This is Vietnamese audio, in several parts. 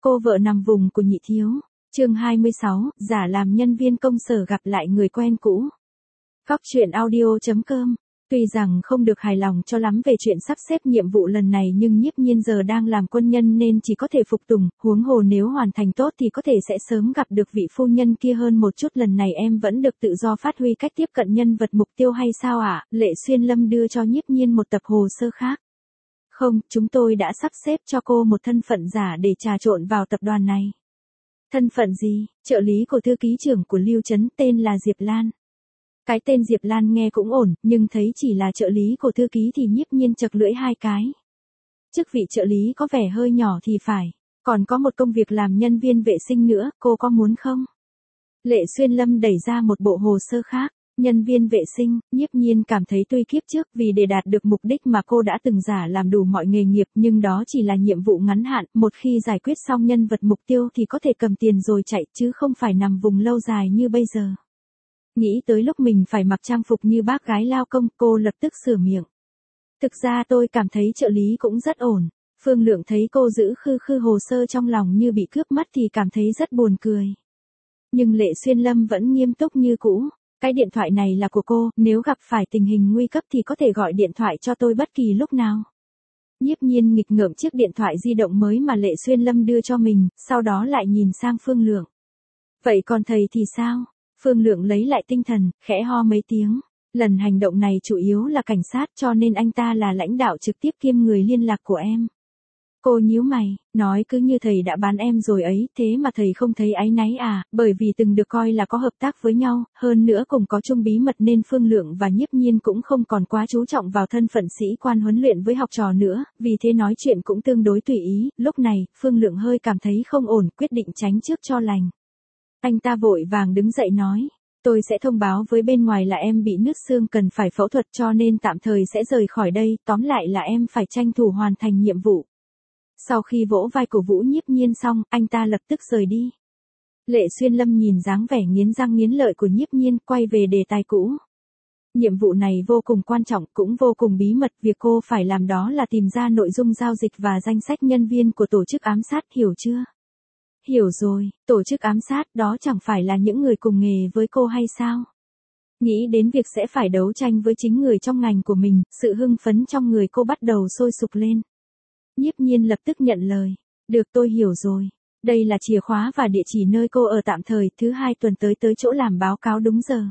Cô vợ nằm vùng của nhị thiếu. Chương 26, giả làm nhân viên công sở gặp lại người quen cũ. Góc truyện audio.com. Tuy rằng không được hài lòng cho lắm về chuyện sắp xếp nhiệm vụ lần này nhưng Nhiếp Nhiên giờ đang làm quân nhân nên chỉ có thể phục tùng, huống hồ nếu hoàn thành tốt thì có thể sẽ sớm gặp được vị phu nhân kia hơn một chút. Lần này em vẫn được tự do phát huy cách tiếp cận nhân vật mục tiêu hay sao ạ? Lệ Xuyên Lâm đưa cho Nhiếp Nhiên một tập hồ sơ khác. Không, chúng tôi đã sắp xếp cho cô một thân phận giả để trà trộn vào tập đoàn này. Thân phận gì? Trợ lý của thư ký trưởng của Lưu Trấn, tên là Diệp Lan. Cái tên Diệp Lan nghe cũng ổn, nhưng thấy chỉ là trợ lý của thư ký thì Nhiếp Nhiên chật lưỡi hai cái. Chức vị trợ lý có vẻ hơi nhỏ thì phải, còn có một công việc làm nhân viên vệ sinh nữa, cô có muốn không? Lệ Xuyên Lâm đẩy ra một bộ hồ sơ khác. Nhân viên vệ sinh, Nhiếp Nhiên cảm thấy tuy kiếp trước vì để đạt được mục đích mà cô đã từng giả làm đủ mọi nghề nghiệp nhưng đó chỉ là nhiệm vụ ngắn hạn, một khi giải quyết xong nhân vật mục tiêu thì có thể cầm tiền rồi chạy chứ không phải nằm vùng lâu dài như bây giờ. Nghĩ tới lúc mình phải mặc trang phục như bác gái lao công, cô lập tức sửa miệng. Thực ra tôi cảm thấy trợ lý cũng rất ổn. Phương Lượng thấy cô giữ khư khư hồ sơ trong lòng như bị cướp mất thì cảm thấy rất buồn cười. Nhưng Lệ Xuyên Lâm vẫn nghiêm túc như cũ. Cái điện thoại này là của cô, nếu gặp phải tình hình nguy cấp thì có thể gọi điện thoại cho tôi bất kỳ lúc nào. Nhiếp Nhiên nghịch ngợm chiếc điện thoại di động mới mà Lệ Xuyên Lâm đưa cho mình, sau đó lại nhìn sang Phương Lượng. Vậy còn thầy thì sao? Phương Lượng lấy lại tinh thần, khẽ ho mấy tiếng. Lần hành động này chủ yếu là cảnh sát cho nên anh ta là lãnh đạo trực tiếp kiêm người liên lạc của em. Cô nhíu mày, nói cứ như thầy đã bán em rồi ấy, thế mà thầy không thấy áy náy à, bởi vì từng được coi là có hợp tác với nhau, hơn nữa cùng có chung bí mật nên Phương Lượng và Nhiếp Nhiên cũng không còn quá chú trọng vào thân phận sĩ quan huấn luyện với học trò nữa, vì thế nói chuyện cũng tương đối tùy ý. Lúc này, Phương Lượng hơi cảm thấy không ổn, quyết định tránh trước cho lành. Anh ta vội vàng đứng dậy nói, tôi sẽ thông báo với bên ngoài là em bị nứt xương cần phải phẫu thuật cho nên tạm thời sẽ rời khỏi đây, tóm lại là em phải tranh thủ hoàn thành nhiệm vụ. Sau khi vỗ vai cổ vũ Nhiếp Nhiên xong, anh ta lập tức rời đi. Lệ Xuyên Lâm nhìn dáng vẻ nghiến răng nghiến lợi của Nhiếp Nhiên, quay về đề tài cũ. Nhiệm vụ này vô cùng quan trọng, cũng vô cùng bí mật, việc cô phải làm đó là tìm ra nội dung giao dịch và danh sách nhân viên của tổ chức ám sát, hiểu chưa? Hiểu rồi, tổ chức ám sát đó chẳng phải là những người cùng nghề với cô hay sao? Nghĩ đến việc sẽ phải đấu tranh với chính người trong ngành của mình, sự hưng phấn trong người cô bắt đầu sôi sục lên. Nhiếp Nhiên lập tức nhận lời. Được, tôi hiểu rồi. Đây là chìa khóa và địa chỉ nơi cô ở tạm thời, thứ 2 tuần tới chỗ làm báo cáo đúng giờ.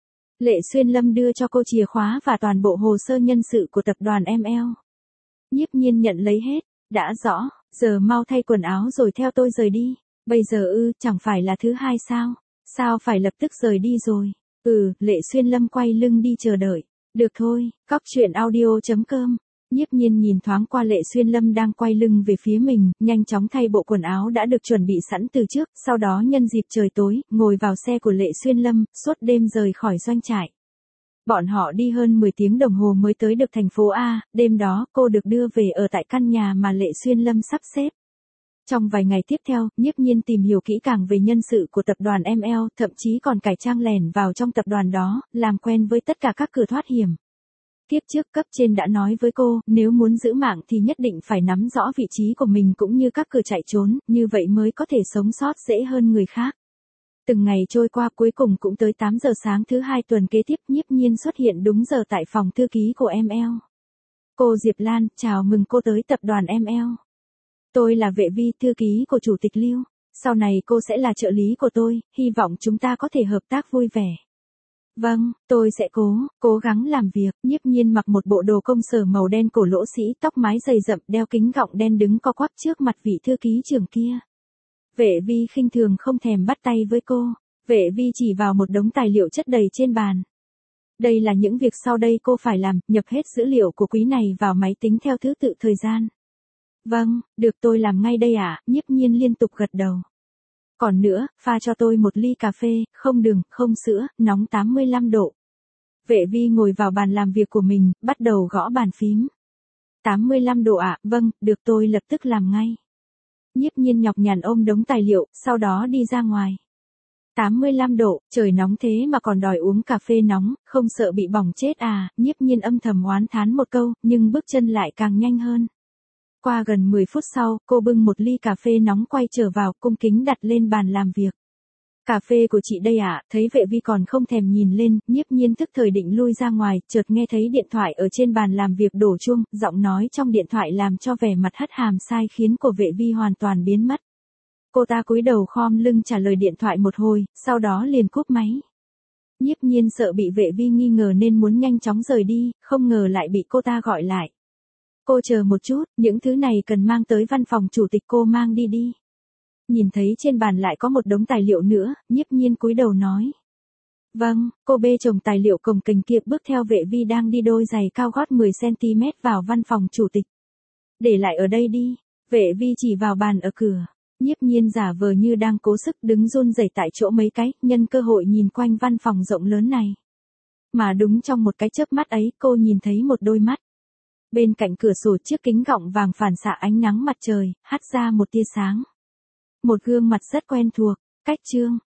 Lệ Xuyên Lâm đưa cho cô chìa khóa và toàn bộ hồ sơ nhân sự của tập đoàn ML. Nhiếp Nhiên nhận lấy hết. Đã rõ, giờ mau thay quần áo rồi theo tôi rời đi. Bây giờ chẳng phải là thứ 2 sao? Sao phải lập tức rời đi rồi? Lệ Xuyên Lâm quay lưng đi chờ đợi. Được thôi, góc truyện audio.com. Nhiếp Nhiên nhìn thoáng qua Lệ Xuyên Lâm đang quay lưng về phía mình, nhanh chóng thay bộ quần áo đã được chuẩn bị sẵn từ trước, sau đó nhân dịp trời tối, ngồi vào xe của Lệ Xuyên Lâm, suốt đêm rời khỏi doanh trại. Bọn họ đi hơn 10 tiếng đồng hồ mới tới được thành phố A, đêm đó cô được đưa về ở tại căn nhà mà Lệ Xuyên Lâm sắp xếp. Trong vài ngày tiếp theo, Nhiếp Nhiên tìm hiểu kỹ càng về nhân sự của tập đoàn ML, thậm chí còn cải trang lẻn vào trong tập đoàn đó, làm quen với tất cả các cửa thoát hiểm. Tiếp trước cấp trên đã nói với cô, nếu muốn giữ mạng thì nhất định phải nắm rõ vị trí của mình cũng như các cửa chạy trốn, như vậy mới có thể sống sót dễ hơn người khác. Từng ngày trôi qua cuối cùng cũng tới 8 giờ sáng thứ 2 tuần kế tiếp, Nhiếp Nhiên xuất hiện đúng giờ tại phòng thư ký của ML. Cô Diệp Lan, chào mừng cô tới tập đoàn ML. Tôi là Vệ Vi, thư ký của Chủ tịch Lưu. Sau này cô sẽ là trợ lý của tôi, hy vọng chúng ta có thể hợp tác vui vẻ. Vâng, tôi sẽ cố gắng làm việc. Nhiếp Nhiên mặc một bộ đồ công sở màu đen cổ lỗ sĩ, tóc mái dày rậm, đeo kính gọng đen đứng co quắp trước mặt vị thư ký trưởng kia. Vệ Vi khinh thường không thèm bắt tay với cô. Vệ Vi chỉ vào một đống tài liệu chất đầy trên bàn. Đây là những việc sau đây cô phải làm, nhập hết dữ liệu của quý này vào máy tính theo thứ tự thời gian. Vâng, được, tôi làm ngay đây ạ. Nhiếp Nhiên liên tục gật đầu. Còn nữa, pha cho tôi một ly cà phê, không đường, không sữa, nóng 85 độ. Vệ Vi ngồi vào bàn làm việc của mình, bắt đầu gõ bàn phím. 85 độ ạ, vâng, được, tôi lập tức làm ngay. Nhiếp Nhiên nhọc nhằn ôm đống tài liệu, sau đó đi ra ngoài. 85 độ, trời nóng thế mà còn đòi uống cà phê nóng, không sợ bị bỏng chết à? Nhiếp Nhiên âm thầm oán thán một câu, nhưng bước chân lại càng nhanh hơn. Qua gần 10 phút sau, cô bưng một ly cà phê nóng quay trở vào, cung kính đặt lên bàn làm việc. Cà phê của chị đây ạ, thấy Vệ Vi còn không thèm nhìn lên, Nhiếp Nhiên tức thời định lui ra ngoài, chợt nghe thấy điện thoại ở trên bàn làm việc đổ chuông, giọng nói trong điện thoại làm cho vẻ mặt hất hàm sai khiến của Vệ Vi hoàn toàn biến mất. Cô ta cúi đầu khom lưng trả lời điện thoại một hồi, sau đó liền cúp máy. Nhiếp Nhiên sợ bị Vệ Vi nghi ngờ nên muốn nhanh chóng rời đi, không ngờ lại bị cô ta gọi lại. Cô chờ một chút, những thứ này cần mang tới văn phòng chủ tịch, cô mang đi đi. Nhìn thấy trên bàn lại có một đống tài liệu nữa, Nhiếp Nhiên cúi đầu nói. Vâng, cô bê chồng tài liệu cồng kềnh kia bước theo Vệ Vi đang đi đôi giày cao gót 10cm vào văn phòng chủ tịch. Để lại ở đây đi, Vệ Vi chỉ vào bàn ở cửa. Nhiếp Nhiên giả vờ như đang cố sức đứng run rẩy tại chỗ mấy cái, nhân cơ hội nhìn quanh văn phòng rộng lớn này. Mà đúng trong một cái chớp mắt ấy, cô nhìn thấy một đôi mắt. Bên cạnh cửa sổ chiếc kính gọng vàng phản xạ ánh nắng mặt trời, hắt ra một tia sáng. Một gương mặt rất quen thuộc, Cách Chương.